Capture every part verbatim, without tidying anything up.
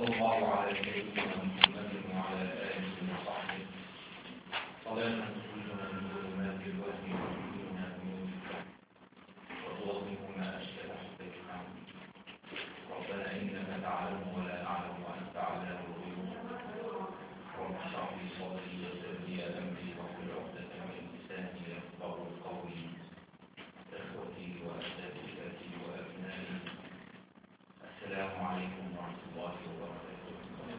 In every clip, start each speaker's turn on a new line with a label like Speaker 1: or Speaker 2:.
Speaker 1: وصلى الله على سيدنا محمد وعلى آله وصحبه صلاة تخرجنا من ظلمات الوهم وتهدينا بنور الفهم وتوضحنا أشكال حقيقة. ربنا إنك تعلم ولا أعلم وأنت علام الغيوب. رب اشرح لي صدري ويسر لي أمري واحلل عقدة من لساني يفقهوا قولي. إخوتي وأساتذتي وأبنائي، السلام عليكم ورحمة الله وبركاته.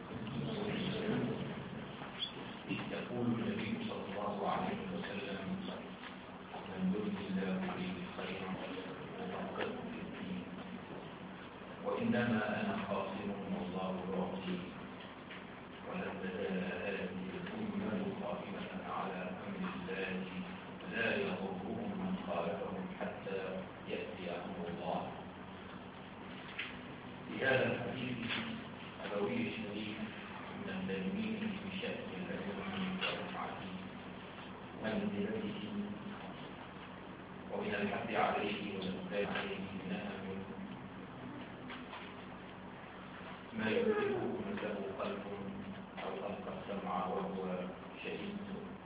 Speaker 1: يقول النبي صلى الله عليه وسلم: من يرد الله به خيرا يفقهه في الدين، وإنما أنا خاصم والله يعطي، ولن تزال هذه الأمة قائمة على أمر الله لا يضرهم من خالفهم حتى يأتي أمر الله. في هذا الحديث النبوي الشريف من التنوين بشأن العلم ورفعته ومنزلته، ومن الحث عليه والإقبال عليه من أهم ما يدركه من له قلب أو ألقى السمع وهو شهيد.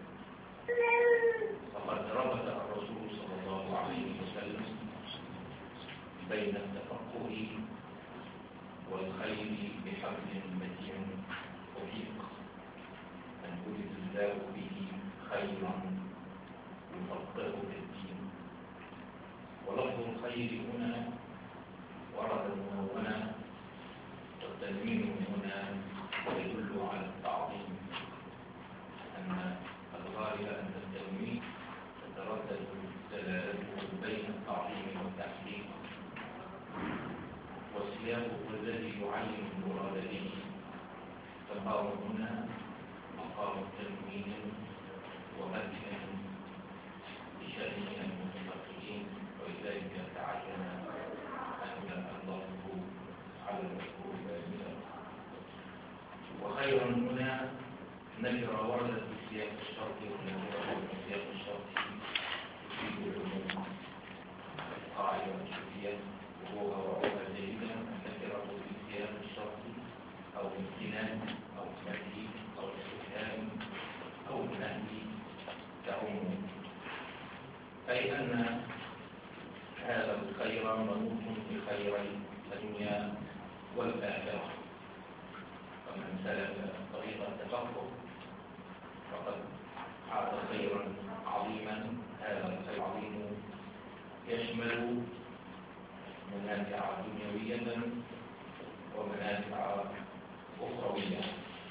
Speaker 1: فقد ربط الرسول صلى الله عليه وسلم بين التفقه والخير بحبل متين وثيق، أن يرد الله به خيرا يفقهه في الدين. ولفظ الخير هنا ورد منونا، والتنوين هنا يدل على التعظيم، أن الغالب أن التنوين تتردد دلالته بين التعظيم والتحقيق، والسياق هو الذي يعين المراد به. فالقام هنا مقام تنوين ومدح بشأن المتفقهين، ولذلك تعين أن اللفظ على المذكور بينه. وخيرا هنا نكرة وردت في سياق الشرط، ونكرة في سياق الشرط تفيد العموم القاعدة الشرطية، وهو وعوها جيدا النكرة في سياق الشرط أو امتنان أو مدح أو استفهام أو نهي كعموم، أي أن هذا الخير منوط بخيري الدنيا والآخرة. فمن سلك طريق التفقه فقد حاز خيرا عظيما. هذا الخير العظيم يشمل منافع دنيوية ومنافع أخروية.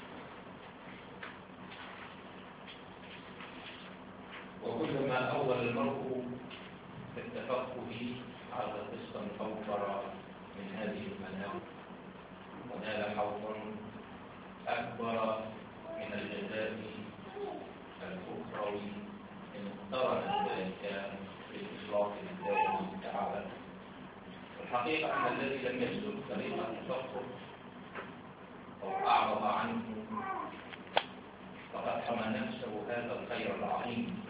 Speaker 1: وكلما أول المرء في التفقه عاد قسطا أوفر من هذه المنافع، ونال حظا أكبر من الجزاء الأخروي إن اقترن ذلك بالإخلاص لله تعالى. الحقيقة أن الذي لم يسلك طريق التفقه أو أعرض عنه فقد حمى نفسه هذا الخير العظيم،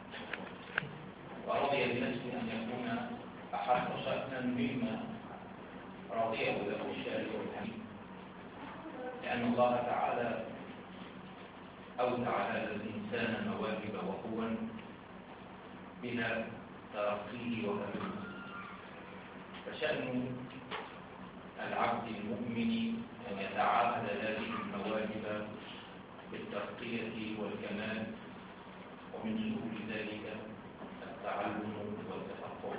Speaker 1: ورضي بنفسه أن يكون أحق شأنا مما رضيه له الشارع الحكيم، لأن الله تعالى أودع هذا الإنسان مواهب وقوى بها ترقيه وهدوه. فشأن العبد المؤمن أن يتعاهد هذه المواهب بالترقية والكمال، ومن سبل ذلك التعلم والتفقه.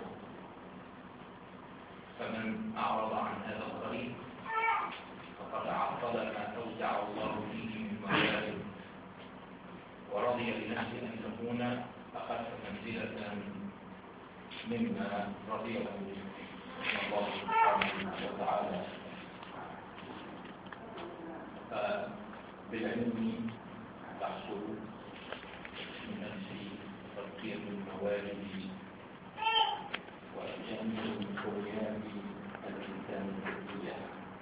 Speaker 1: فمن أعرض عن هذا الطريق فقد عطل ما أودع الله فيه من مواهب، ورضي بنفسه أن تكون أخف منزلة مما رضيه الله سبحانه وتعالى. فبالعلم تحصل من نفس ترقية المواهب وجميع مكونات الإنسان الذاتية.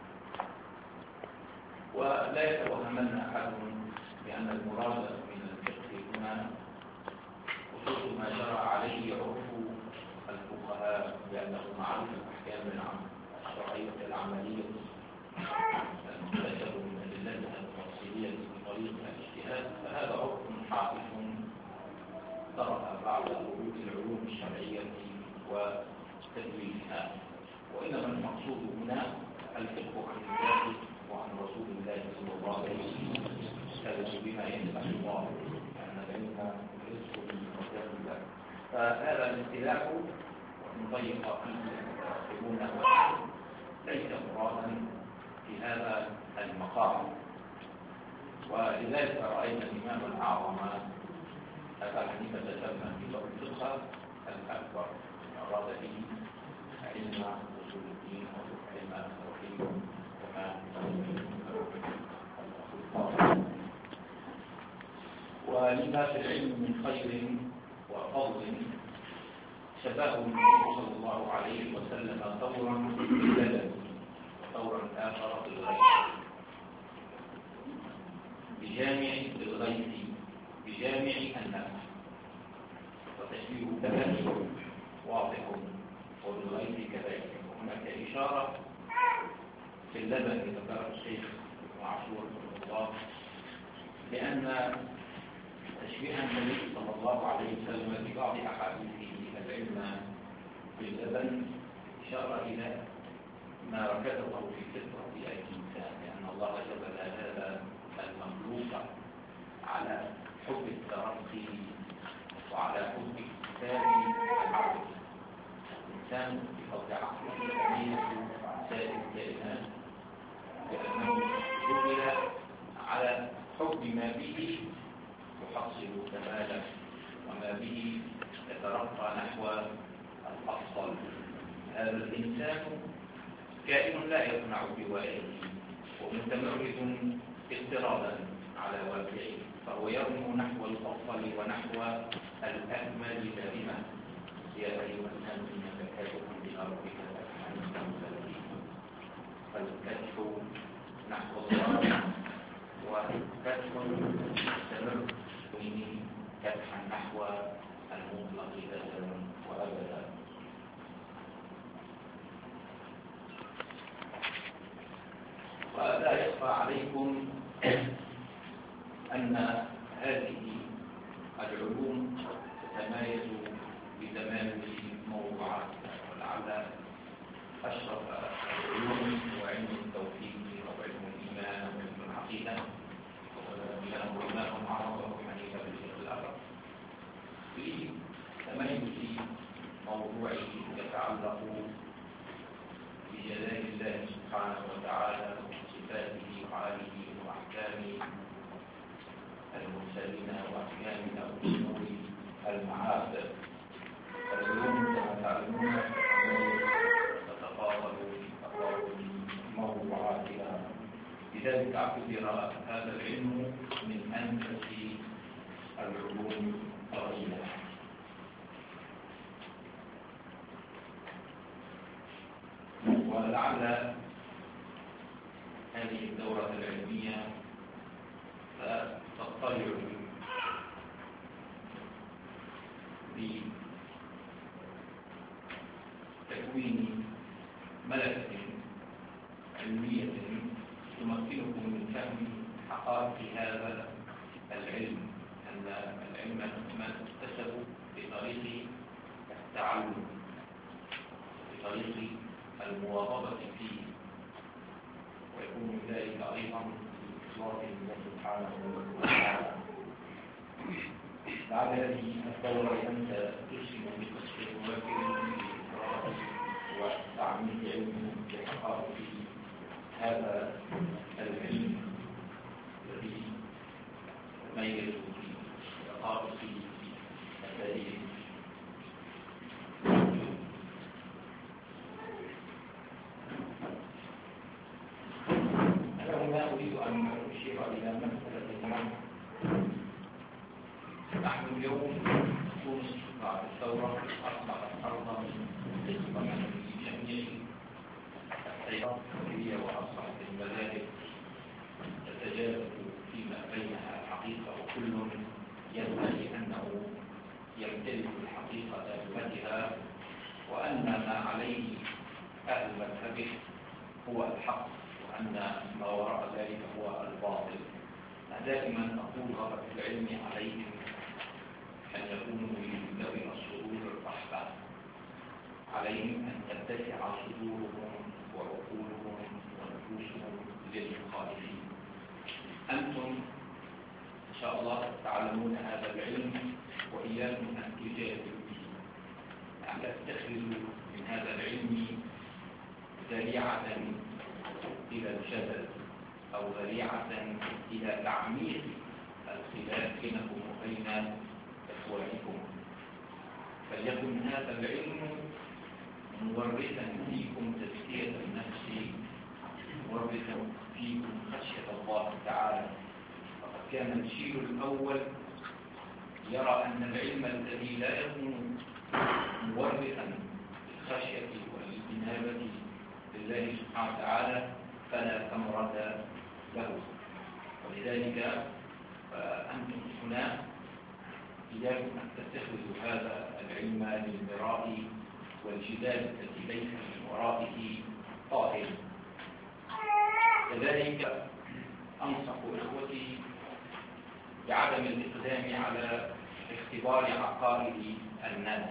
Speaker 1: ولا يتوهمن أحد بأن المراد من الفقه هنا خصوص ما شرع عليه عرف الفقهاء بأنه معروف الأحكام الشرعية العملية المكتسب وتدوينها، وإنما المقصود هنا الفقه عن الله وعن رسول الله صلى الله عليه وسلم بما ينفع الله، أن العلم رزق من رزق الله. فهذا الاختلاف والمضيق فيه يكون ليس مرادا في هذا المقام. ولذلك رأينا الإمام الأعظم أبا حنيفة تسمى في الفقه الأكبر، أراد به علم أصول الدين وعلم التوحيد وما ولما في العلم من خير وفضل شباب النبي صلى الله عليه وسلم ثورا بالبدن وثورا آخر بالغيث بجامع بالغيث بجامع النفس، وتشبيه كذلك واضح وبالغيث كذلك. وهناك إشارة في اللبن ذكر الشيخ ابن عاشور رحمه الله لأن تشبيه النبي صلى الله عليه وسلم في بعض أحاديثه العلم باللبن إشارة إلى ما ركزه في فطرة الإنسان، لأن الله جبل هذا المخلوق على حب الترقي وعلى حب اكتساب العقل. الإنسان بفضل عقله يميز عن سائر الكائنات لأنه جبل على حب ما به يحصل كماله وما به يترقى نحو الأفضل. هذا الإنسان كائن لا يصنع بوائده ومتمرد اضطرابا على واقعه، فهو يرمو نحو الأفضل ونحو الأكمل دائما. يا أيها الناس إنك كادح إلى ربك كدحا فالكدح نحو الله وكدح مستمر منه كدحا نحو المطلق أزلا وأبدا. ولا يخفى عليكم أن هذه العلوم تتميز بتمام موضوعاتها، ولعل أشرف العلوم هو علم التوحيد وعلم الإيمان وعلم العقيدة، ومنهم علماء عرب وحنيفة بالشيخ الأكبر في تميز موضوعه يتعلق بجلال الله سبحانه وتعالى وصفاته وعاله وأحكامه المرسلين وأحكام الأمور المعاد. العلوم كما تعلمون تتفاضل في تفاضل موضوعاتها، لذلك اعتبر هذا العلم من أنفس العلوم قليلا. ولعل هذه الدورة العلمية تطلع بتكوين ملكة علمية تمكنكم من فهم حقائق هذا العلم، أن العلم ما تكتسب بطريق التعلم بطريق المواظبة فيه، ويكون ذلك أيضا بإخلاص الله سبحانه وتعالى. بعد هذه الدورة أنت تسهم بقصة موكل بإقرار وتعميق علم بحقائق هذا العلم الذي تميز في حقائق التاريخ. أريد أن أشير إلى مسألة مهمة. نحن اليوم تونس بعد الثورة أصبحت أرضا قسما لجميع التيارات الحرية، وأصبحت المذاهب تتجاذب فيما بينها الحقيقة، وكل يدعي أنه يمتلك الحقيقة بذاتها، وأن ما عليه أهل مذهبه هو الحق، وأن ما وراء ذلك هو الباطل. دائما أقول غرض العلم عليهم أن يكونوا من ذوي الصدور الرحبة، عليهم أن تتسع صدورهم وعقولهم ونفوسهم للمخالفين. أنتم إن شاء الله تعلمون هذا العلم وإياكم أن تجادلوا به، أن تتخذوا من هذا العلم ذريعة إلى الجدل أو ذريعة إلى تعميق الخلاف بينكم وبين إخوانكم. فليكن هذا العلم مورثا فيكم تزكية النفس، مورثا فيكم خشية الله تعالى. فقد كان الجيل الأول يرى أن العلم الذي لا يكون مورثا للخشية والإنابة لله سبحانه وتعالى فلا ثمرة له. ولذلك فأنتم هنا إياكم أن تتخذوا هذا العلم للمراء والجدال التي ليس من ورائه قائل. كذلك أنصح إخوتي بعدم الإقدام على اختبار عقائد الناس،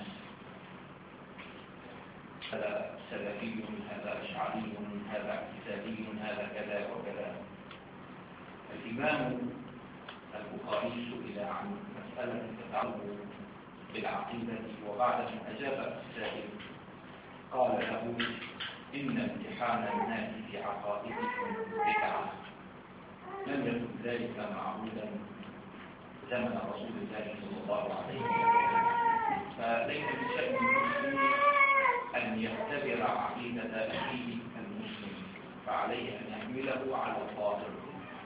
Speaker 1: هذا سلفي، هذا أشعري، هذا اعتزالي، هذا كذا وكذا. الإمام البخاري سئل عن مسألة تتعلق بالعقيدة، وبعد أن أجاب السائل قال له: إن امتحان الناس في عقائدهم بدعة، لم يكن ذلك معهودا زمن رسول الله صلى الله عليه وسلم. فليس من شأن المسلم أن يختبر عقيدة أخيه المسلم، فعليه أن يحمله على الباطل.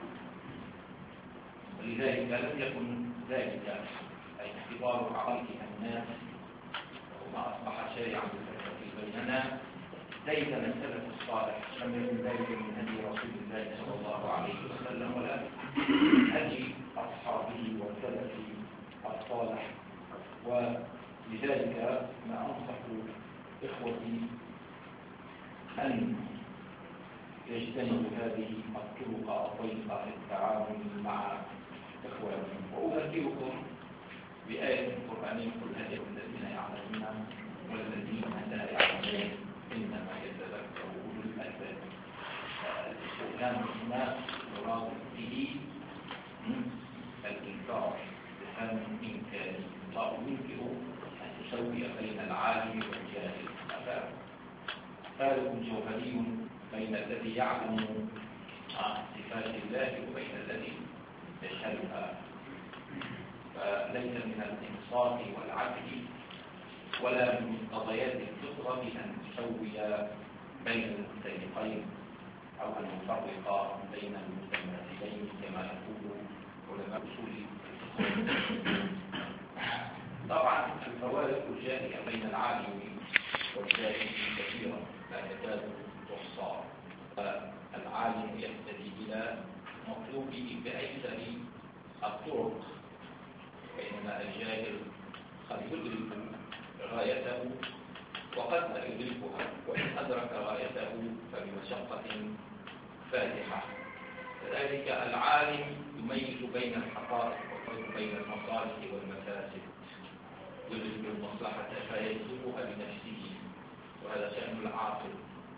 Speaker 1: ولذلك لم يكن ذلك أي اختبار عقائد الناس وما أصبح شائعا بيننا ليس من السلف الصالح، لم يكن ذلك من هدي رسول الله صلى الله عليه وسلم ولا من هدي أصحابه والسلف الصالح. ولذلك ما أنصح إخوتي أن يجتنبوا هذه الطرق الطيبة في التعامل مع إخوانهم. وأذكركم بآية قرآنية: قل هل يكن الذين يعلمون والذين لا يعلمون إنما يتذكر أولو الألباب. الاستخدام هنا يراد به الإنكار بفهم إنكاري. الله ينكر أن تسوي بين العالم والجاهل. هذا فارق جوهري بين الذي يعلم صفات الله وبين الذي يشهدها. فليس من الإنصاف والعدل ولا من قضايات الفطرة أن تسوي بين المختلفين أو أن نفرق بين المتماثلين كما يقول علماء أصول الفقه. طبعا الفوارق الجارية بين العالم والجاهل كثيرة لا تكاد تحصى. العالم يهتدي إلى مطلوبه بأيسر الطرق، بينما الجاهل قد يدرك غايته وقد لا يدركها، وإن أدرك غايته فبمشقة فادحة. كذلك العالم يميز بين الحقائق وبين المصالح والمفاسد، يدرك المصلحة فيجذبها بنفسه، وهذا شأن العاقل.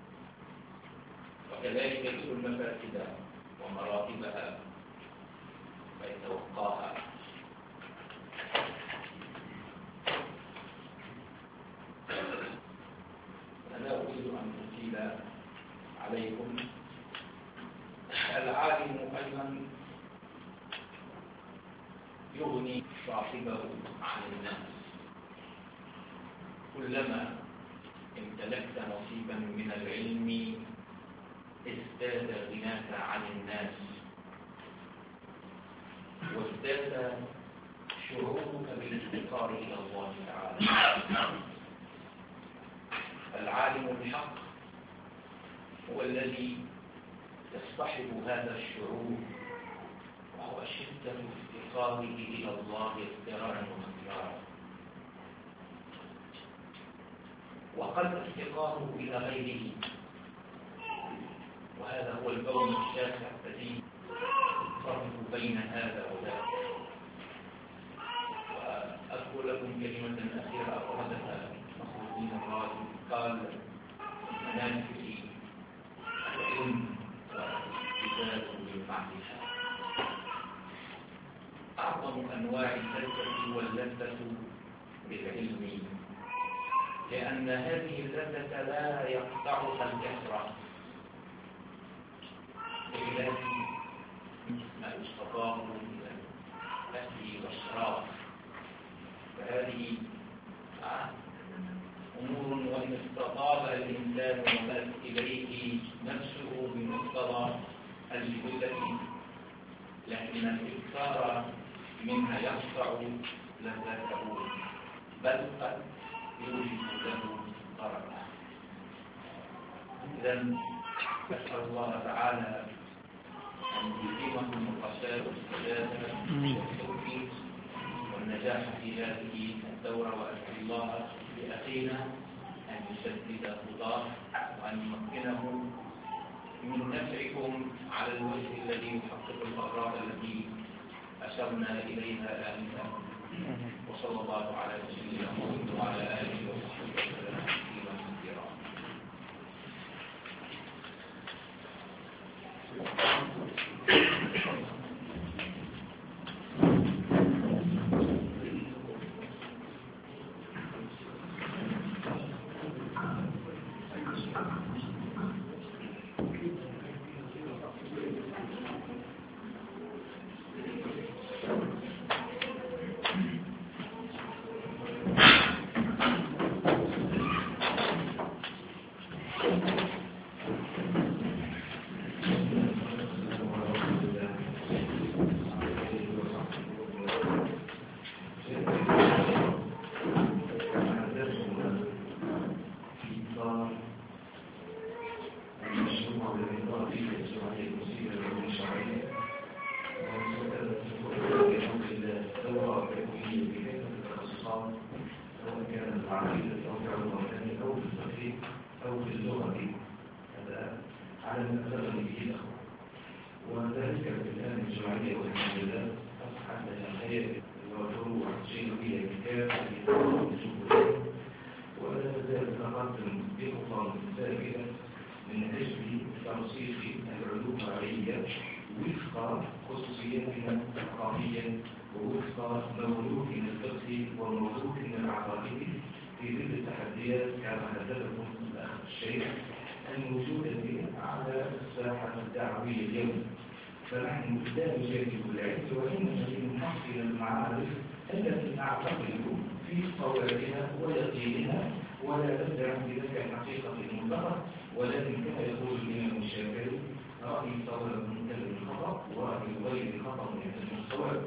Speaker 1: وكذلك يدرك المفاسد ومراتبها فيتوقاها. أنا أريد أن أطيل عليكم. العالم أيضا يغني صاحبه عن الناس. كلما امتلكت نصيبا من العلم ازداد غناك عن الناس، وازداد شعورك بالافتقار إلى الله تعالى. العالم الحق هو الذي يصطحب هذا الشعور، وهو شدة افتقاره إلى الله اضطرارا واختيارا، وقل افتقاره إلى غيره. وهذا هو البون الشاسع الذي يفرق بين هذا وذاك. وأذكر لكم كلمة أخيرة أوردها نصر الدين الرازي قال منافذ العلم والاستزادة بالمعرفة. أعظم أنواع اللذة واللذة بالعلم، لأن هذه اللذة لا يقطعها الكثرة بخلاف ما يستطاع من الأكل والشراب، فهذه أمور وإن استطاب الإنسان وملك إليه نفسه بمقتضى الجبلة، لكن الإكثار منها يقطع لذته بل قد يوجد له ضررا. إذا نسأل الله تعالى أن يلهمكم الرشاد والسداد والتوفيق والنجاح في هذه الدورة، وأسأل الله لأخينا أن يسدد خطاه وأن يمكنه من نفعكم على الوجه الذي يحقق الأغراض التي أشرنا إليها آنفا. وصلى الله على سيدنا محمد وعلى آله وصحبه وسلم تسليما كثيرا.
Speaker 2: فنحن لا نجادل العلم وإنما لنحصل المعارف التي نعتقد في صوابها ويقينها ولا نبدع بذلك الحقيقة المطلقة، ولكن كما يقول الإمام الشافعي: رأي صواب يحتمل الخطأ ورأي غير خطأ يحتمل الصواب.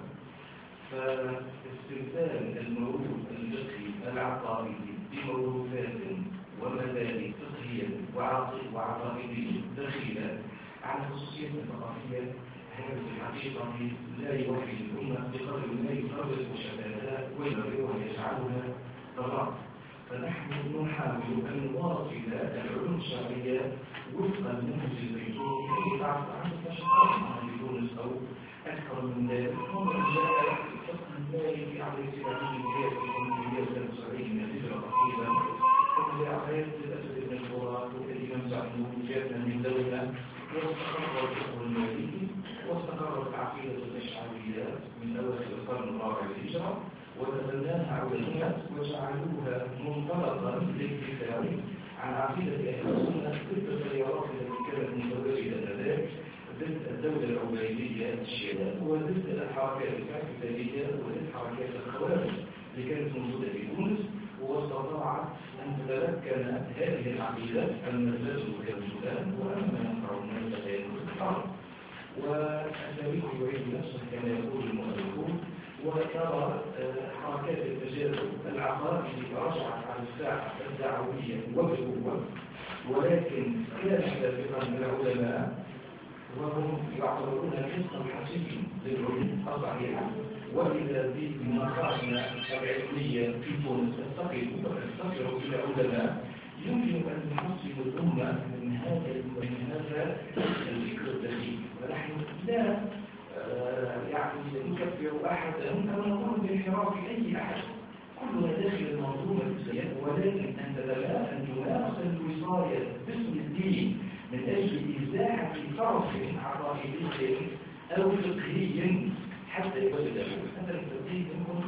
Speaker 2: فاستبدال الموروث الفقهي العقائدي بموروثات ومبادئ فقهية وعقائدية دخيلة على خصوصية ثقافية، هذا في الحقيقة لا يوحي الأمة بقدر ما يفرق مشابهات ويبررها ويجعلها ضرر. فنحن نحاول أن نواصل العلوم الشرعية وفق المنهج البيتوني كي يتعرف عن النشاطات في تونس أو أكثر من ذلك. هم جاء الفقه المالكي عليه السلام من زيادة الأمنية والسعودية من الهجرة تقريبا، وفي عقيدة الأسد بن الفرات والإمام زعمون جاءنا من دولة، واستقر الفقه المالكي واستقرت العقيدة الأشعرية من أواخر القرن الرابع للهجرة، وتبناها علماء وجعلوها منطلقا للدفاع عن عقيدة أهل السنة ضد التيارات التي كانت متواجدة آنذاك، ضد الدولة العبيدية الشيعية وضد الحركات الاعتدالية وضد حركات الخوارج اللي كانت موجودة في تونس، واستطاعت أن تتمكن هذه العقيدة المزاج كالسودان وأما ينفع الناس فيكون الحرب. والتاريخ يعيد نفسه كما يقول المؤلفون، وترى حركات التجاذب العقائدي رجعت على الساحة الدعوية وبقوة، ولكن كان سابقا العلماء وهم يعتبرون حصة حسين للعلوم الصحيحة، وإذا بمخارجنا العلمية في تونس تستقل وتستقر إلى علماء يمكن أن نحصل الأمة من هذا من هذا الفكر الدقيق. ونحن لا يعني نكفر أحدا أو نقول بانحراف أي أحد، كل كلها داخل المنظومة الإسلامية، ولكن أن أن تمارس الوصاية باسم الدين من أجل إزاحة طرف عقائدي أو فقهي حتى يبدأ مثلا تبديل منهم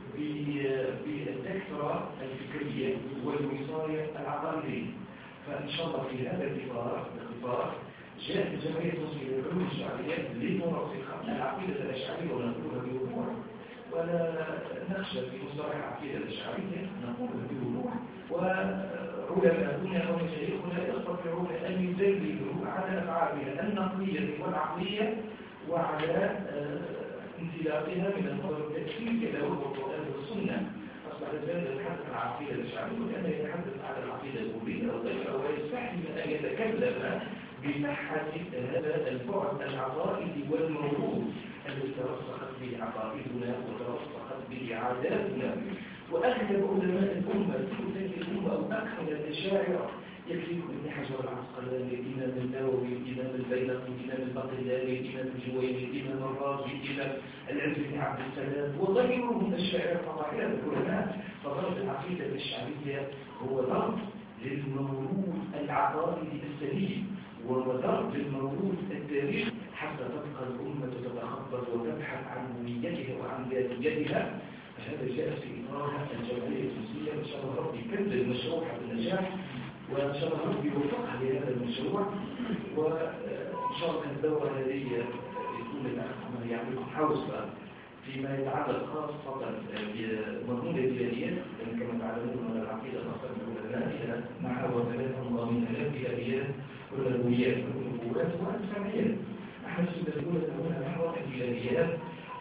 Speaker 2: بالذكرى الفكرية والوصاية العقائدية. فإن شاء الله في هذا الإطار جاءت جمعية المسلمين للعلوم الشرعية لترسخ العقيدة الأشعرية ونقولها بوضوح، ولا نخشى في مصطلح العقيدة الأشعرية نقولها بوضوح، وعلماؤنا ومشايخنا يستطيعون أن يدللوا على أفعالها النقلية والعقلية وعلى انطلاقها من النظر التأثير إلى وضع القرآن والسنة. أصبح الإنسان يتحدث عن العقيدة الأشعرية وكأنه يتحدث عن العقيدة الأولية أو غيرها، ويستحي أن يتكلم بصحة هذا البعد العقائدي والموروث الذي ترسخت به عقائدنا وترسخت به عاداتنا. وأغلب علماء الأمة في الأمة أو أكثر الأشاعرة يكفيكم ابن حجر العسقلاني، الإمام النووي، الإمام البيهقي، الإمام البقلاني، الإمام الجويني، الإمام الرازي، الإمام العز بن عبد السلام وغيرهم من الشاعر فضائل العلماء. فضرب العقيدة الأشعرية هو ضرب للموروث العقائدي السليم وضرب للموروث التاريخي حتى تبقى الأمة تتخبط وتبحث عن هويتها وعن ذاتيتها. فهذا جاء في إطار الجمعية التونسية. إن شاء الله ربي يكمل المشروع حتى النجاح، وإن شاء الله ربي يوفقها لهذا المشروع. وإن شاء الله الدورة هذه يكون الأخ يعملكم حوصلة فيما يتعلق خاصة بمضمون الديانيات، لأن كما تعلمون أن العقيدة خاصة بالعلماء مع وثلاثة من هذه الآيات والألويات والنبوات والسمعيات. نحن سنقول هنا نحو الديانيات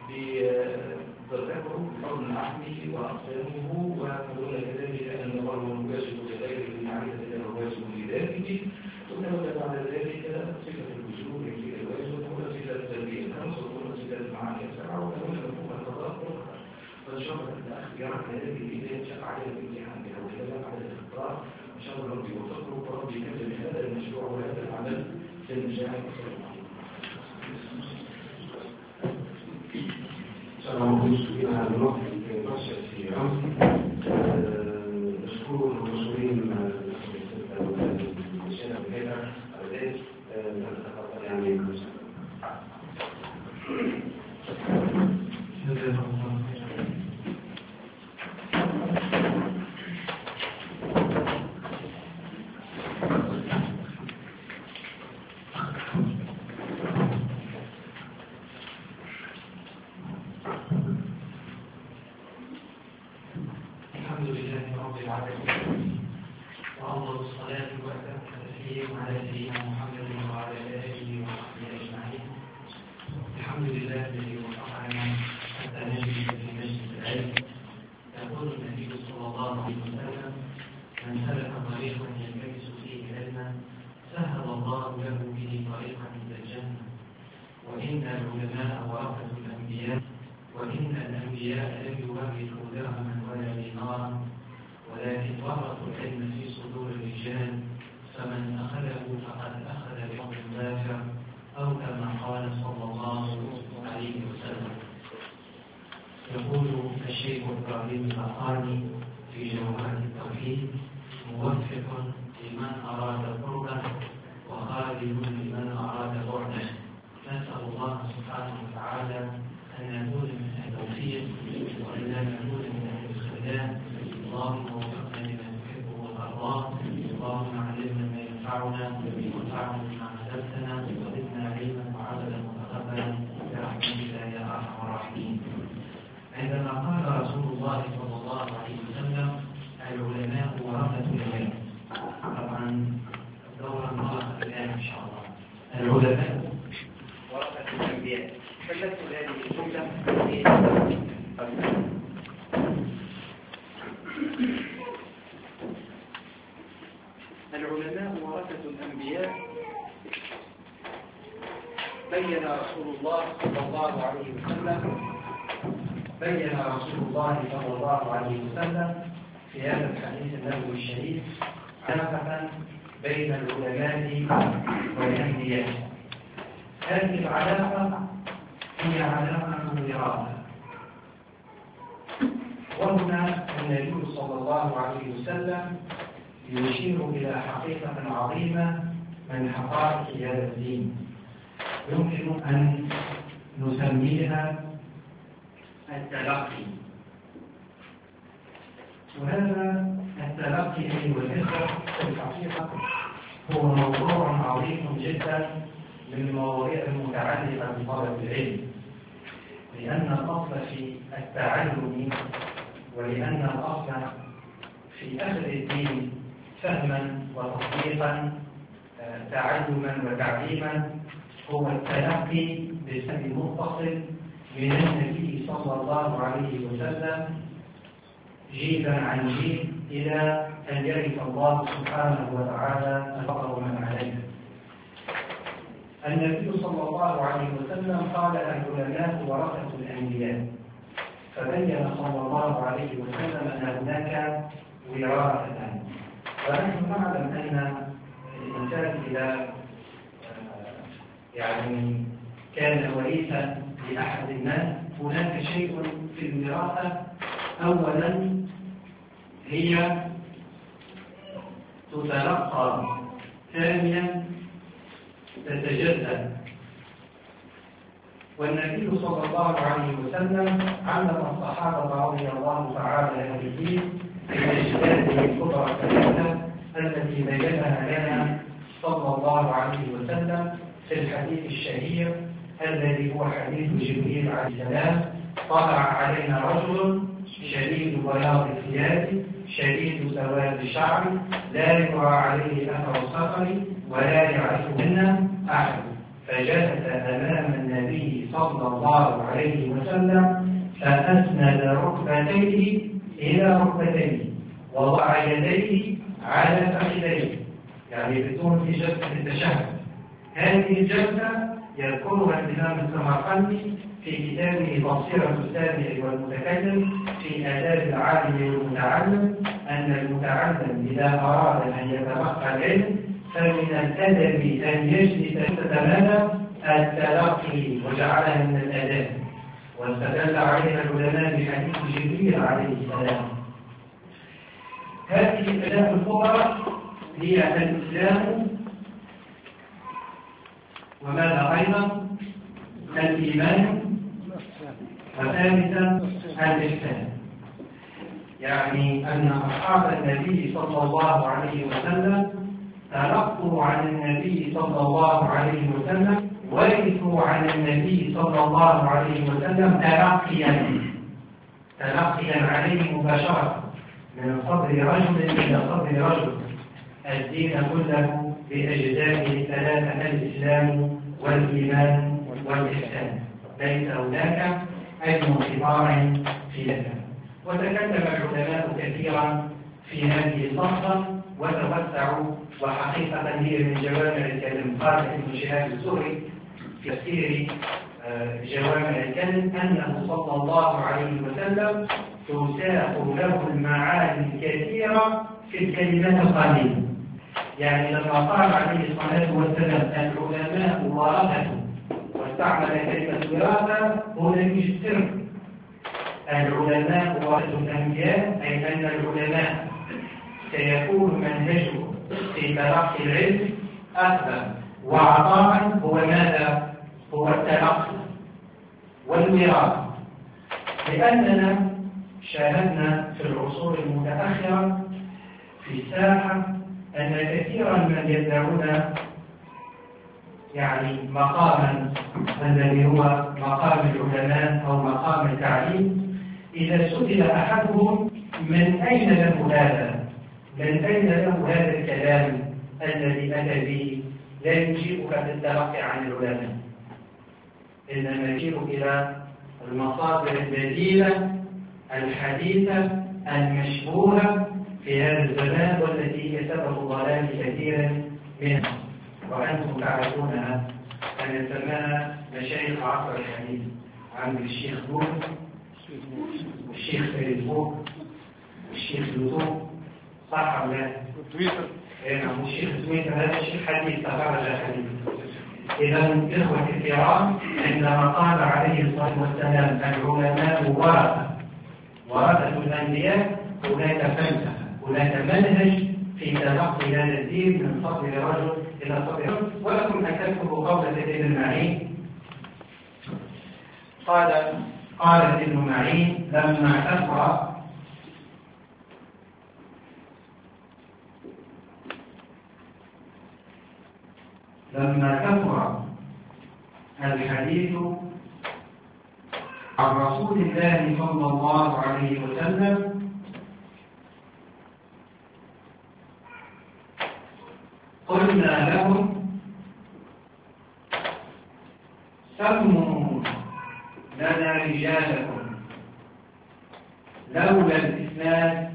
Speaker 2: بذكر قول العقل وأقسامه، وقلنا كذلك أن الله هو المواجب لغيره بمعرفة الله الواجب لذاته، وتولى بعد ذلك صفة الوجود في الواجب وصفة التربية الخمس وصفة المعاني السبعة وتولى مفهوم القضاء والقدر. فإن شاء الله الأخ يرى هذه البداية شق عليها الامتحان بها وكذا على الاختبار. إن شاء الله ربي يوفقه وربي يكمل هذا المشروع وهذا العمل في النجاح والسلام.
Speaker 3: إلى الوقت المنشأ في رمز مشكور ومشكورين الشارع بهذا أولاد نتفضل يعني
Speaker 4: بين العلماء والأنبياء. هذه العلاقة هي علاقة وراثة، وهنا النبي صلى الله عليه وسلم يشير إلى حقيقة عظيمة من حقائق هذا الدين يمكن أن نسميها التلقي. وهذا التلقي أيها الإخوة في الحقيقة هو موضوع عظيم جدا من المواضيع المتعلقة بطلب العلم، لأن الأصل في التعلم ولأن الأصل في أخذ الدين فهما وتطبيقا تعلما وتعليما هو التلقي بسبب متصل من النبي صلى الله عليه وسلم جيلا عن جيل إلى أن يرث الله سبحانه وتعالى الفضل من عليه. النبي صلى الله عليه وسلم قال العلماء ورثة الأنبياء، فبين صلى الله عليه وسلم أن هناك وراثة. ونحن نعلم أن الإنسان إذا يعني كان وريثا لأحد الناس هناك شيء في الوراثة. أولا هي تتلقى، ثانيا تتجدد. والنبي صلى الله عليه وسلم علم الصحابة رضي الله تعالى عنهم بأجداده الكبرى الثلاثة التي بينها لنا صلى الله عليه وسلم في الحديث الشهير الذي هو حديث جبريل عليه السلام: طلع علينا رجل شديد بياض الثياب شديد سواد الشعر لا يرى عليه اثر السفر ولا يعرف منا احد، فجلس امام النبي صلى الله عليه وسلم فاسند ركبتيه الى ركبتيه ووضع يديه على فخذيه، يعني بدون في جلسه التشهد. هذه الجلسه يذكرها الامام السمرقندي في كتابه بصيرة السامع والمتكلم في آداب العالم والمتعلم أن المتعلم إذا أراد أن يتلقى العلم فمن الأدب أن يجلس تتمادى التلقي وجعلها من الآداب. واستدل عليها العلماء بحديث جبريل عليه السلام. هذه الآداب الكبرى هي الإسلام، وماذا أيضا؟ الإيمان، وثالثا الإحسان. يعني أن أصحاب النبي صلى الله عليه وسلم تلقوا عن النبي صلى الله عليه وسلم ورثوا عن النبي صلى الله عليه وسلم تلقيا تلقيا عليه مباشرة من صدر رجل إلى صدر رجل. الدين كله بأجزائه الثلاثة: الإسلام والإيمان والإحسان، ليس هناك أي انقطاع في ذلك. وتكلم العلماء كثيرا في هذه الصفحة وتوسعوا، وحقيقة هي من جوامع الكلم. قال ابن شهاب الزهري في تفسير جوامع الكلم أنه صلى الله عليه وسلم تساق له المعاني الكثيرة في الكلمات القليلة. يعني لما قال عليه الصلاة والسلام العلماء ورثة واستعمل كلمة وراثة هنا يجسر العلماء ورثة الأنبياء، أي أن العلماء سيكون منهجهم في تلقي العلم أكبر وعطاء هو ماذا؟ هو التلقي والوراثة. لأننا شاهدنا في العصور المتأخرة في الساحة أن كثيرا من يدعون يعني مقاما الذي هو مقام العلماء أو مقام التعليم، إذا سئل أحدهم من أين له هذا؟ من أين له هذا الكلام الذي أتى به؟ لا يجيبك بالتلقي عن العلماء، إنما يجيب إلى المصادر البديلة الحديثة المشبوهة في هذا الزمان والتي هي سبب ضلال كثير منها، وأنتم تعرفونها أن يسمى مشايخ عصر الحديث، عند الشيخ نور والشيخ فيسبوك والشيخ يوتيوب، صح ولا لا؟ تويتر. نعم، والشيخ تويتر هذا الشيخ حديث تخرج حديث. إذا إخوتي الكرام، عندما قال عليه الصلاة والسلام العلماء ورثة ورثة الأنبياء، هناك فلسفة، هناك منهج في تلقي هذا الدين من صدر رجل إلى صدر رجل. ولكم أن تذكروا قول ابن معين. قال قال ابن معين لما كثر لما كثر الحديث عن رسول الله صلى الله عليه وسلم قلنا لهم سموا لنا رجالكم لولا الإسلام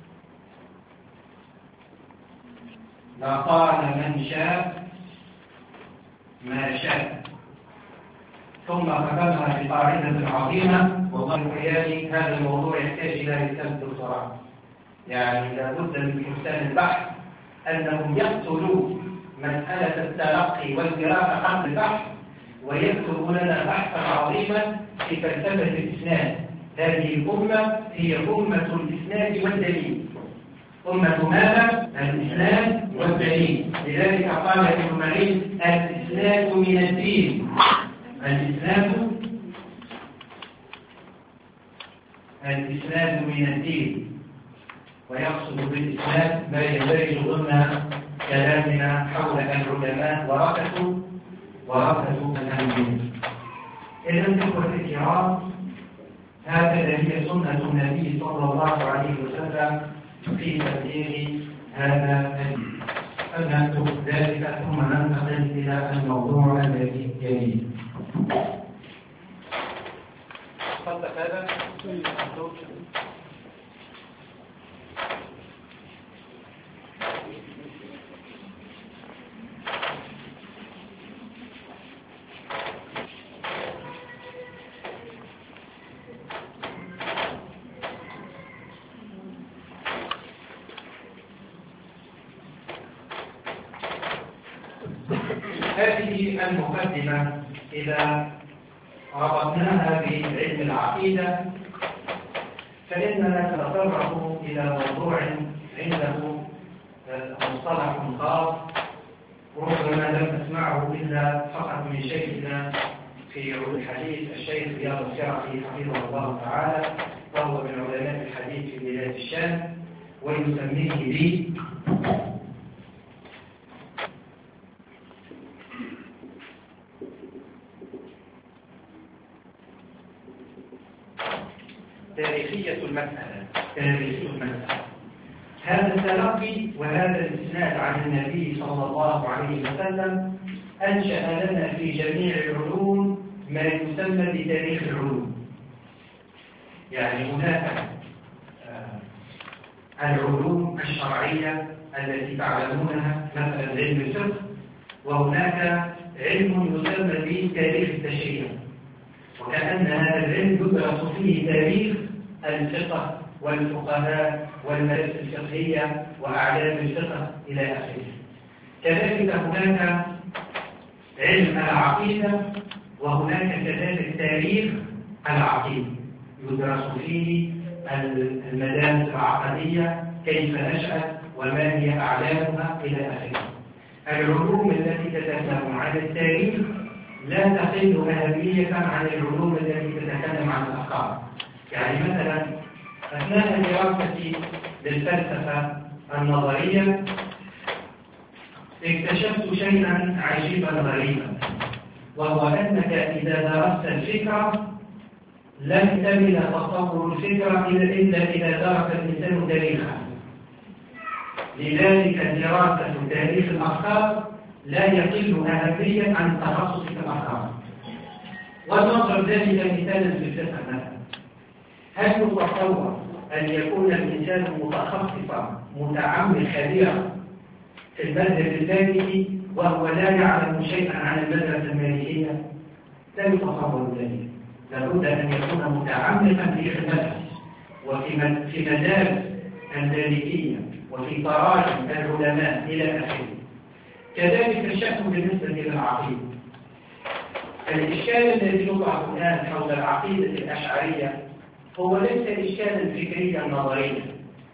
Speaker 4: لقال من شاء ما شاء. ثم ختمها بقاعدة عظيمة، والله حيالي هذا الموضوع يحتاج إلى رسالة دكتوراه. يعني لابد من حسان البحث أنهم يقتلوا مسألة التلقي والدراسة قبل البحث، ويكتبوا لنا بحثا عظيما في فلسفة الإسناد. هذه الأمة هي أمة الإسناد والدليل. أمة ماذا؟ الإسناد والدليل. لذلك قال ابن معين الإسناد من الدين. الإسناد الإسناد من الدين، ويقصد بالإسناد ما يندرج ضمن كلامنا حول العلماء ورثة ورثة الأنبياء. إذا إخوة الكرام، هكذا هي سنة النبي صلى الله عليه وسلم في تبليغ هذا الدين. فلنكتب ذلك ثم ننتقل إلى الموضوع الذي يليه. صدق هذا؟ هذه المقدمة إذا ربطناها بعلم العقيدة فإننا نتطرق إلى موضوع عنده مصطلح خاص ربما لم نسمعه إلا فقط من شيخنا في الحديث الشيخ رياض الشرعي حفظه الله تعالى، وهو من علماء الحديث في بلاد الشام، ويسميه لي تاريخية المسألة. تاريخية المسألة هذا التلقي وهذا الإسناد عن النبي صلى الله عليه وسلم أنشأ لنا في جميع العلوم ما يسمى بتاريخ العلوم. يعني هناك العلوم الشرعية التي تعلمونها مثلا علم الفقه، وهناك علم يسمى بتاريخ التشريع، وكأن هذا العلم يدرس فيه تاريخ الفقه والفقهاء والمدارس الفقهية وأعلام الفقه إلى آخره. كذلك هناك علم العقيدة، وهناك كذلك تاريخ العقيدة يدرس فيه المدارس العقدية كيف نشأت وما هي أعلامها إلى آخره. العلوم التي تتكلم عن التاريخ لا تقل أهمية عن العلوم التي تتكلم عن الأفكار. يعني مثلا أثناء دراستي للفلسفة النظرية اكتشفت شيئا عجيبا غريبا، وهو أنك إذا درست الفكرة لن تمل تصور الفكرة إلا إذا درس الإنسان تاريخها. لذلك دراسة تاريخ الأفكار لا يقل أهمية عن التخصص في الأفكار. ونضرب ذلك مثالا في الفقه مثلا، هل يتصور أن يكون الإنسان متخصصا متعمق خبيرا في المذهب المالكي وهو لا يعلم شيئا عن المدرسة المالكية؟ لا يتصور ذلك. لابد أن يكون متعمقا في المذهب وفي مدارس المالكية وفي تراجم العلماء إلى آخره. كذلك الشأن بالنسبة للعقيدة. الإشكال الذي يطرح الآن حول العقيدة الأشعرية هو ليس إشكالا فكريا نظريا،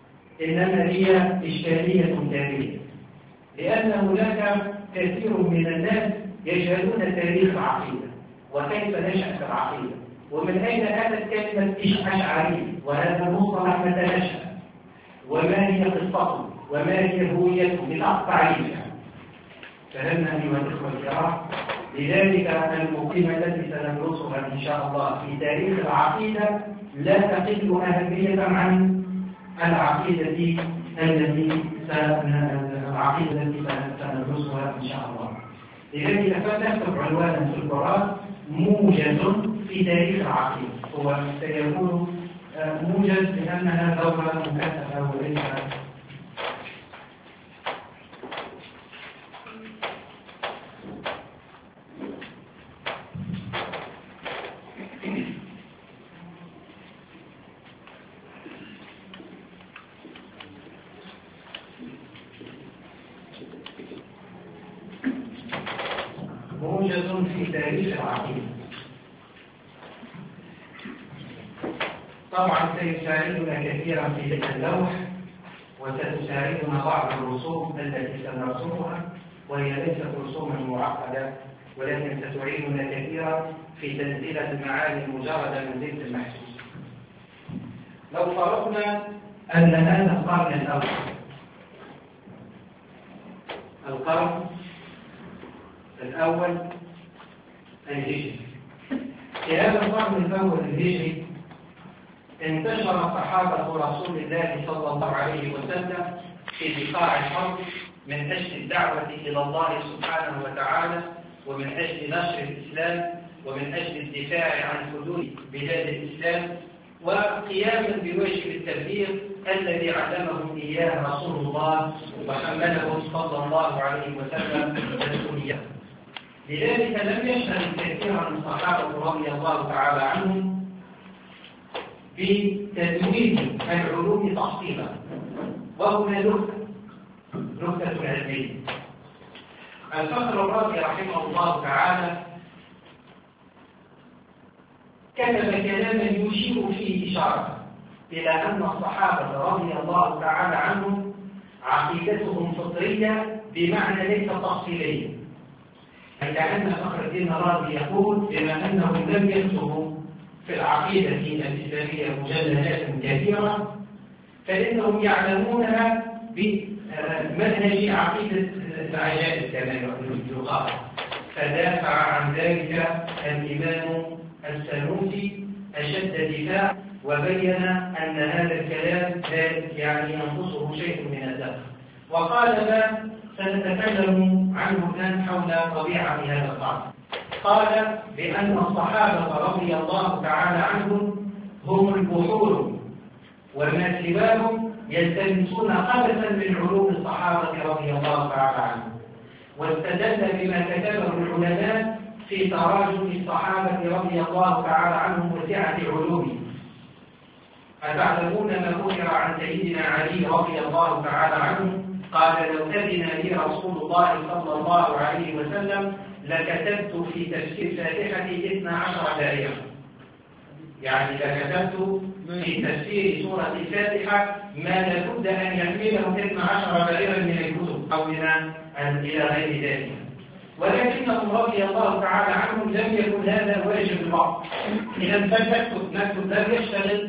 Speaker 4: إنما هي إشكالية كبيرة، لأن هناك كثير من الناس يجهلون تاريخ العقيدة وكيف نشأت العقيدة، ومن أين أتت كلمة أشعرية، وهذا المصطلح متى نشأ، وما هي قصته، وما هي هويته بتعريفها. فهمنا أيها الإخوة الكرام؟ لذلك المقيمة التي سندرسها إن شاء الله في تاريخ العقيدة لا تقل أهمية عن العقيدة التي العقيدة التي سندرسها إن شاء الله. لذلك فلنكتب عنوانا في القرآن موجز في تاريخ العقيدة، هو سيكون موجز لأنها دورة مكثفة وليس موجز في تاريخ العقيدة. طبعا سيساعدنا كثيرا في اللوح، وستساعدنا بعض الرسوم التي سنرسمها، وهي ليست رسوما معقدة، ولكن ستعيننا كثيرا في تنزيل المعاني المجردة من ذهن المحسوس. لو فرضنا أن هذا القرن الأول القرن الأول الهجري، في هذا القرن الأول الهجري انتشر صحابة رسول الله صلى الله عليه وسلم في بقاع الأرض من أجل الدعوة إلى الله سبحانه وتعالى، ومن أجل نشر الإسلام، ومن أجل الدفاع عن حدود بلاد الإسلام، وقياما بواجب التبليغ الذي علمهم إياه رسول الله وحمله صلى الله عليه وسلم مسؤوليته. لذلك لم يشهد الكثير من الصحابة رضي الله تعالى عنهم بتدوين العلوم تحصيلا، وهنا نكتة نكتة علمية. الفخر الرازي رحمه الله تعالى كتب كلاما يشير فيه إشارة إلى أن الصحابة رضي الله تعالى عنهم عقيدتهم فطرية بمعنى ليس تفصيلية، كأن فخر الدين الرازي يقول بما أنهم لم يكتبوا في العقيدة الإسلامية مجلدات كثيرة، فإنهم يعلمونها بمنهج عقيدة العجائز كما يقال. فدافع عن ذلك الإمام السنوسي أشد دفاع، وبين أن هذا الكلام يعني ينقصه شيء من الدفع، وقال ما سنتكلم عنه الآن حول طبيعة هذا القرن. قال بأن الصحابة رضي الله تعالى عنهم هم البحور، وما سواهم يلتمسون قبسا من علوم الصحابة رضي الله تعالى عنهم، واستدل بما كتبه العلماء في تراجم الصحابة رضي الله تعالى عنهم وسعة علومهم. أتعلمون ما ذكر عن سيدنا علي رضي الله تعالى عنه؟ قال لو أذن لي رسول الله صلى الله عليه وسلم لكتبت في تفسير فاتحتي اثنا عشر دائرة، يعني لكتبت في تفسير سورة الفاتحة ما لابد أن يحمله اثنا عشر دائرة من الكتب أو من إلى غير ذلك، ولكنهم رضي الله تعالى عنهم لم يكن هذا واجب الوقت. إذا فلنكتب نكتب لم يشتغل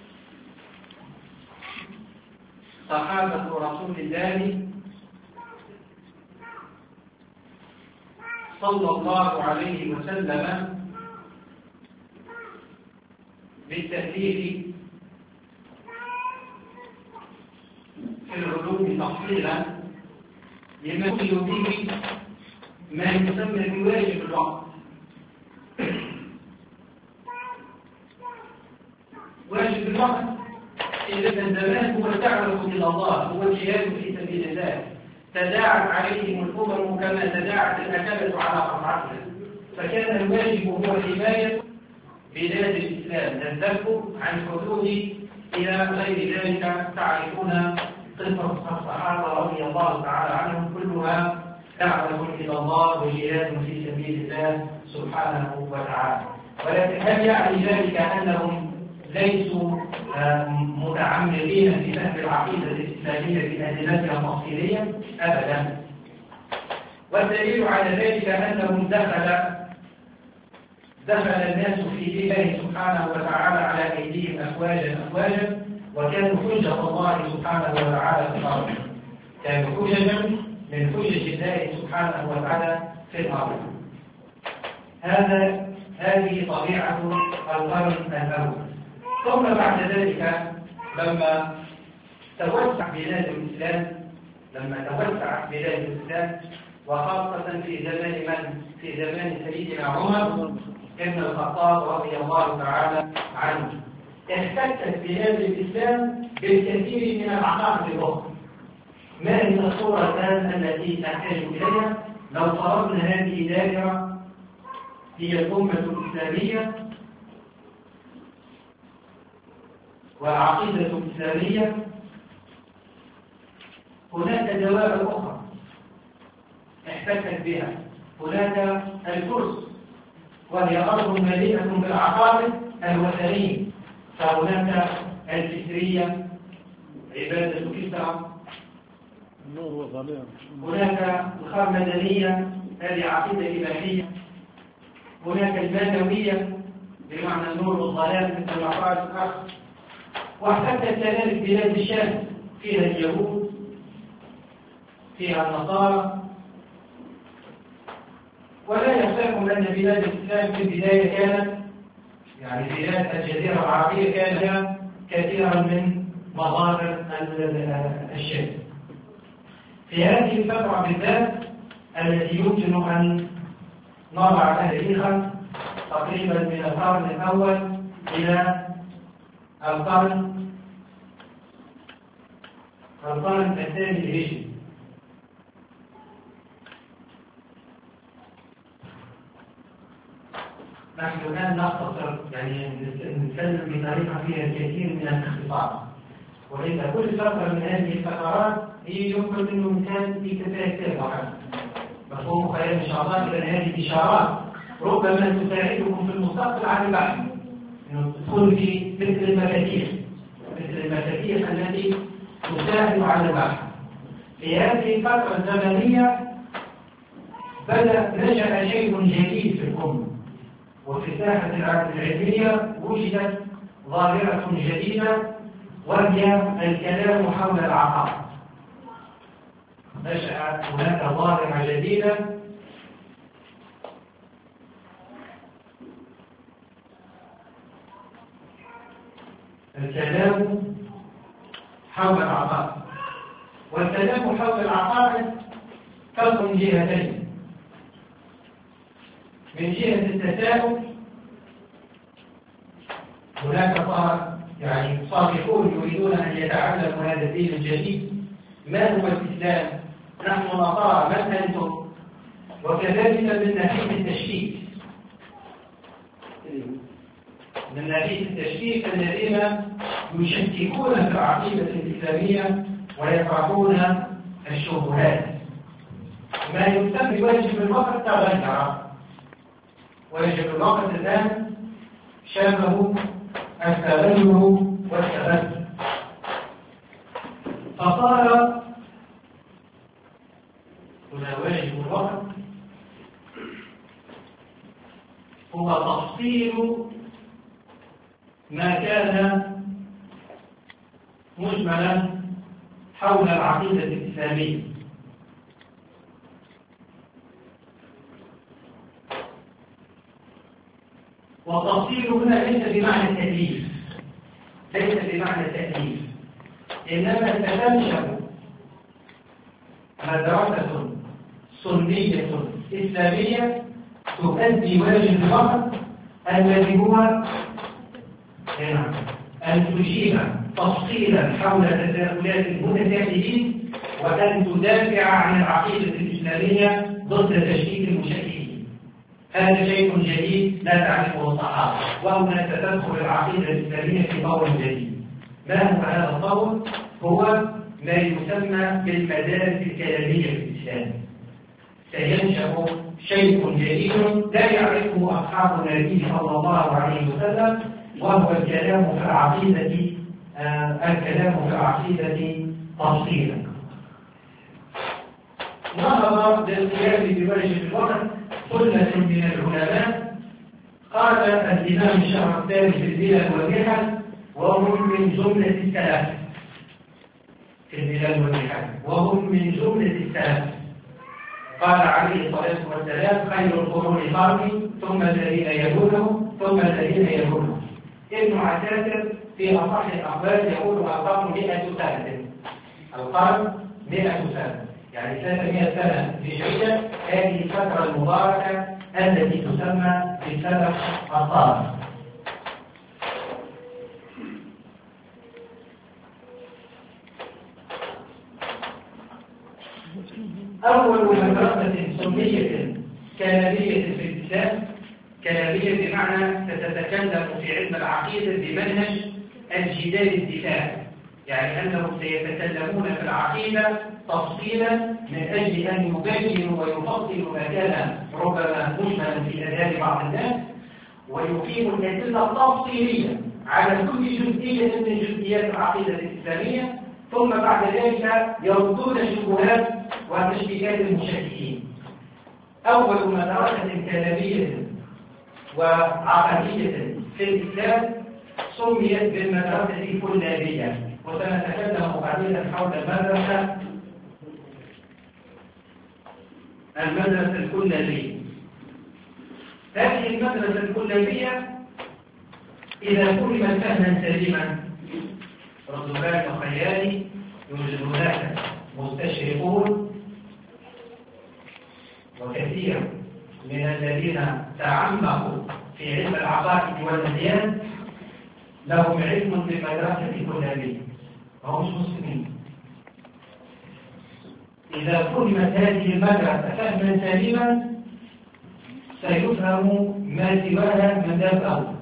Speaker 4: صحابة رسول الله صلى الله عليه وسلم بالتأليف في العلوم تفصيلا يمثل به ما يسمى بواجب الوقت. واجب الوقت إذا الزمان هو الدعوة إلى الله، هو الجهاد في سبيل الله، تداعت عليهم الأمم كما تداعت الأكلة على قطعتها، فكان الواجب هو حماية بلاد الإسلام، الذب عن حدود إلى غير ذلك. تعرفون قصص الصحابة رضي الله تعالى عنهم كلها دعوة إلى الله وجهاد في سبيل الله سبحانه وتعالى. ولكن هل يعني ذلك أنهم ليسوا متعمقين في فهم العقيدة الإسلامية بأدلتها التفصيلية أبدا. والدليل على ذلك أنهم دخل دخل الناس في دين الله سبحانه وتعالى على أيديهم أفواجا أفواجا، وكانوا حجة الله سبحانه وتعالى في الأرض، كانوا حججا من حجج الله سبحانه وتعالى في الأرض. هذا هذه طبيعة القرن الأول. ثم بعد ذلك لما توسع بلاد الإسلام لما توسع بلاد الإسلام وخاصة في زمان من؟ في زمان سيدنا عمر بن الخطاب رضي الله تعالى عنه، احتكت بلاد الإسلام بالكثير من العقائد الأخرى. ما هي الصورتان التي نحتاج إليها؟ لو فرضنا هذه دائرة هي الأمة الإسلامية والعقيدة الإسلامية، هناك دوائر أخرى احتكت بها. هناك الفرس وهي أرض مليئة بالعقائد الوثنية، فهناك الكسرية عبادة كسرى، هناك الخرمدانية هذه عقيدة إباحية، هناك المانوية بمعنى النور والظلام مثل ما قال الأخ. واحتكت كذلك بلاد الشام فيها اليهود فيها النصارى. ولا يخفاكم أن بلاد الإسلام في البداية كانت يعني بلاد الجزيرة العربية كان فيها كثيرا من مظاهر الشام. في هذه الفترة بالذات التي يمكن أن نضع تاريخا تقريبا من القرن الأول إلى القرن القرن الثاني الهجري. نحن الآن نختصر يعني نتكلم بطريقة فيها الكثير من الاختصار، وليس كل فترة من هذه الفترات هي يمكن أنه مثال في كتاب واحد. مفهوم خير إن شاء الله. إذا هذه إشارات ربما تساعدكم في المستقبل على البحث، إنه تدخل في مثل المفاتيح مثل المفاتيح التي تساعد على البحث. في هذه الفترة الزمنية بدأ نشأ شيء جديد في الأمة، وفي ساحة العلمية وجدت ظاهرة جديدة وهي الكلام حول العقائد. نشأت هناك ظاهرة جديدة الكلام حول العقائد. والكلام حول العقائد فرق من جهتين. من جهة التساؤل هناك صار يعني صالحون يريدون أن يتعلموا هذا الدين الجديد، ما هو الإسلام؟ نحن نصارى من أنتم؟ وكذلك من ناحية التشكيك من ناحية التشكيك الذين يشككون في العقيدة الإسلامية ويطرحون الشبهات. ما يسمى واجب الوقت تغير، واجب الوقت الآن شابه التغير والتبدل، فصار هنا واجب الوقت هو تفصيل ما كان مجملا حول العقيدة الإسلامية. والتفصيل هنا ليس بمعنى التأليف ليس بمعنى التأليف إنما تتنشأ مدرسة سنية إسلامية تؤدي واجب الوقت الذي هو أن تجيب تفصيلا حول تساؤلات المتسائلين وأن تدافع عن العقيدة الإسلامية ضد تشكيك المشككين. هذا شيء جديد لا تعرفه الصحابة، وهنا ستدخل العقيدة الإسلامية في طور جديد. ما هو هذا الطور؟ هو ما يسمى بالمدارس الكلامية في الإسلام. سينشأ شيء جديد لا يعرفه أصحاب النبي صلى الله عليه وسلم، وهو الكلام في العقيدة آه الكلام في العقيدة تفصيلا. نظرا للقيام بواجب الوقت سنة من العلماء، قال الإمام الشهرستاني في البلاد والنحل وهم من جملة السلف في البلاد والنحل وهم من جملة السلف. قال عليه الصلاة والسلام: خير القرون قرني ثم الذين يلونهم ثم الذين يلونهم. ابن عساكر في أصح الأخبار يقول القرن مئة سنة. القرن مئة سنة يعني ثلاثمائة سنة هجرية، هذه الفترة المباركة التي تسمى بالسلف الصالح. أول مدرسة سنية كلامية في الإسلام، كلامية بمعنى تتكلم في علم العقيدة بمنهج الجدال الدفاع، يعني أنهم سيتكلمون في العقيدة تفصيلا من أجل أن يبينوا ويفصلوا ما كان ربما مجملا في أذهان بعض الناس، ويقيموا الأدلة التفصيلية على كل جزئية من جزئيات العقيدة الإسلامية، ثم بعد ذلك يردون الشبهات وتشكيكات المشككين. أول مدرسة كلامية وعقدية في الإسلام سميت بالمدرسة الكلابية، وسنتكلم قليلا حول المدرسة المدرسة الكلابية. هذه المدرسة الكلابية إذا فهمت فهما سليما، رسولان وخيالي يوجد هناك مستشرقون وكثير من الذين تعمقوا في علم العقائد والأديان لهم علم بالمدرسة الكلابية وهم مش مسلمين. إذا فهمت هذه المدرسة فهما سليما سيفهم ما سواها من باب أول،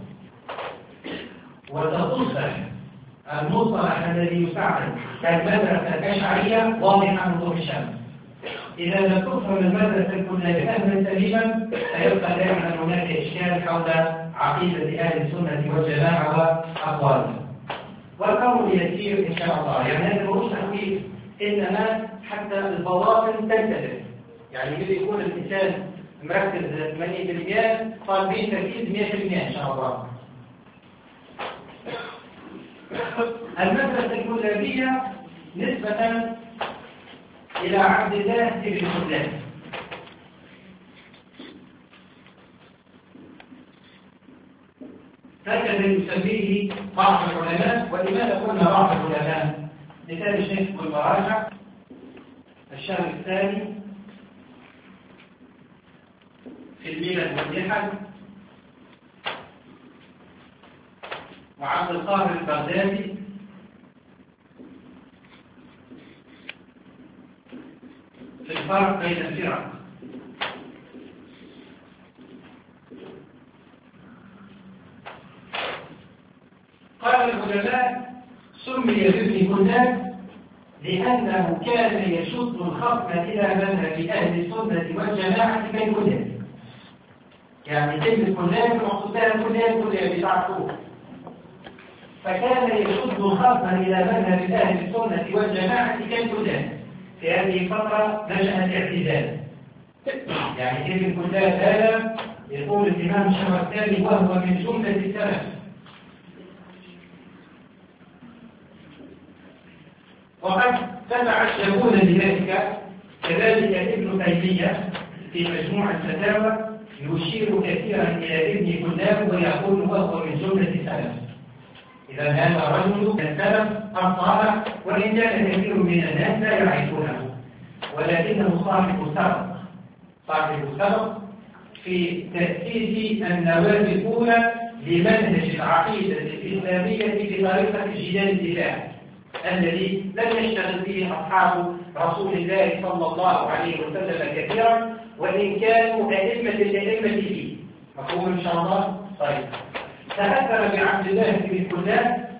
Speaker 4: وتصبح المصطلح الذي يستعمل كالمدرسة الأشعرية واضحا وضوح الشمس. إذا لم تفهم المدرسة الكلابية فهما سليما سيبقى دائما هناك إشكال حول عقيدة أهل السنة والجماعة وأقوالهم. والأمر يسير إن شاء الله، يعني هذا ملوش تخويف، إنما حتى البواطن تنتبه. يعني اللي يكون الإنسان مركز ثمانين بالمئة قادمين تركيز مئة بالمئة إن شاء الله. المدرسة الكلابية نسبة إلى عبد الله بن سلام، هكذا يسميه بعض العلماء. ولماذا قلنا بعض العلماء؟ مثال الشيخ والمراجع الشهر الثاني في الميلاد والنحل، وعبد القاهر البغدادي في الفرق بين الفرق. قال العلماء: سمي بابن كلاب لأنه كان يشد الخصم إلى مذهب أهل السنة والجماعة كالكلاب. يعني كلمة كلاب المقصود بها كلاب كلاب تعرفوه. فكان يشد الخصم إلى مذهب أهل السنة والجماعة كالكلاب. في هذه الفترة نشأ الاعتزال. يعني كلمة كلاب هذا يقول الإمام الشهرستاني وهو من جملة السلف. وقد تتعجبون لذلك كذلك ابن تيمية في مجموع الفتاوى يشير كثيرا إلى ابن كلاب ويقول وهو من جملة السلف. إذا هذا رجل من السلف الصالح، وإن كان كثير من الناس لا يعرفونه، ولكنه صاحب السبق صاحب السبق في تأسيس النواة الأولى لمنهج العقيدة الإسلامية بطريقة الجدال الدفاع الذي لم يشتغل به أصحاب رسول الله صلى الله عليه وسلم كثيرا، وإن كانوا أئمة الأئمة فيه. مفهوم إن شاء الله؟ طيب. تأثر بعبد الله بن كلاب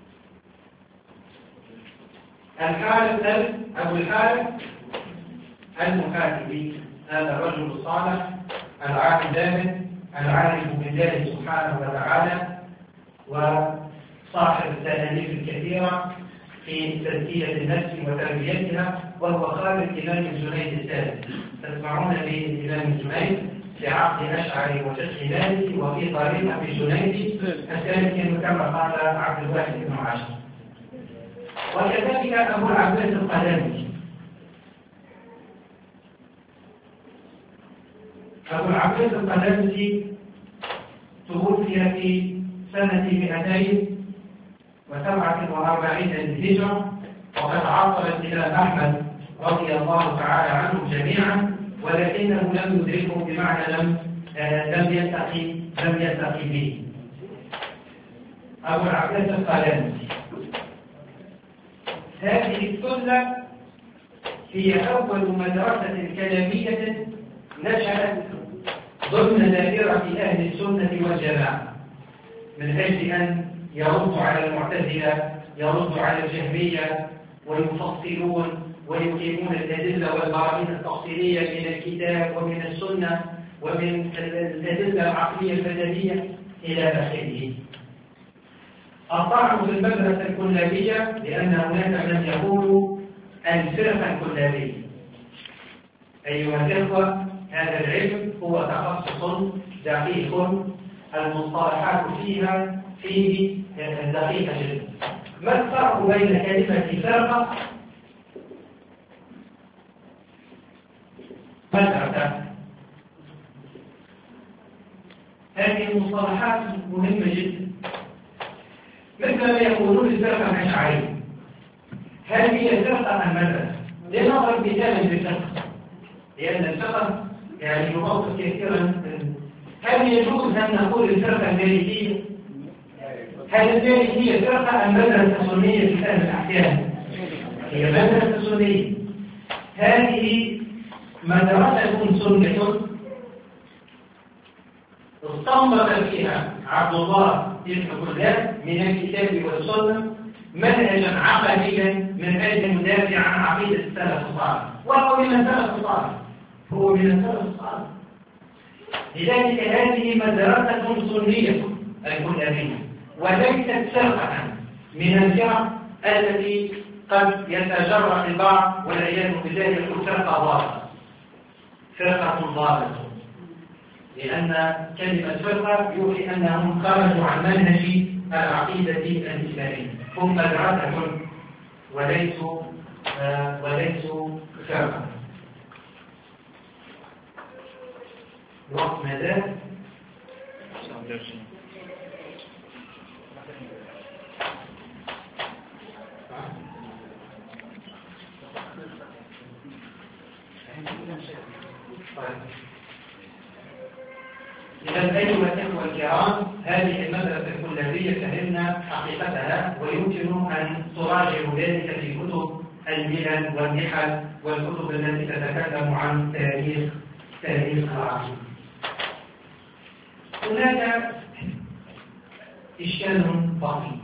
Speaker 4: الحارث أبو الحارث المحاسب هذا الرجل الصالح العالم دائما العارف بالله سبحانه وتعالى وصاحب التأليف الكثيرة في تزكية النفس وتربيتها، وهو خالد الإمام الجنيد الثالث. تسمعون للإمام الجنيد في عقد أشعري وفقه مالكي وفي طريقة الجنيد الثالث كما قال عبد الواحد بن عاشر. وكذلك أبو العباس القلمي. أبو العباس القلمي توفي في سنة مئتين وسبعة وأربعين للهجرة، وقد عاصر الإمام أحمد رضي الله تعالى عنهم جميعا، ولكنه لم يدركه بمعنى لم لم يلتقي لم يلتقي به. أبو العباس القلمي هذه السنة هي أول مدرسة كلامية نشأت ضمن دائرة أهل السنة والجماعة، من أجل أن يرد على المعتزلة، يرد على الجهمية، ويفصلون ويقيمون الأدلة والبراهين التفصيلية من الكتاب ومن السنة ومن الأدلة العقلية البدنية إلى آخره. الطعن في المدرسة الكلابية لأن هناك من يقول الفرقة الكلابية. أيها الإخوة، هذا العلم هو تخصص دقيق المصطلحات فيها فيه دقيقة جدا. ما الفرق بين كلمة فرقة مدرسة؟ هذه المصطلحات مهمة جدا. مثل ما يقولون الفرقة الأشعرية، هل هي فرقة أم مدرسة؟ لنظر مثالا بالفقه، لأن الفقه يعني يوضح كثيرا. هل يجوز أن نقول الفرقة المالكية؟ هل المالكية فرقة أم مدرسة سنية في فهم الأحكام؟ هي مدرسة سنية. هذه مدرسة سنية استنبط فيها عبد الله بن كلاب من الكتاب والسنة منهجا عقليا من أجل المدافع عن عقيدة السلف الصالح، وهو من السلف الصالح، هو من السلف الصالح. لذلك هذه مدرسة سنية الكلابية، وليست فرقة من الفرق التي قد يتجرأ البعض والعياذ بالله يقول فرقة ضالة، فرقة ضالة، لأن كلمة فرقة يوحي أنهم خرجوا عن منهج العقيدة الإسلامية، هم مدرسة وليسوا آه وليسوا فرقة. الوقت ماذا؟ إذا أيها الإخوة الكرام، هذه المدرسة الكلابية فهمنا حقيقتها، ويمكن أن تراجعوا ذلك في كتب الملل والنحل والكتب التي تتكلم عن تاريخ تاريخ العقيدة. هناك إشكال بسيط.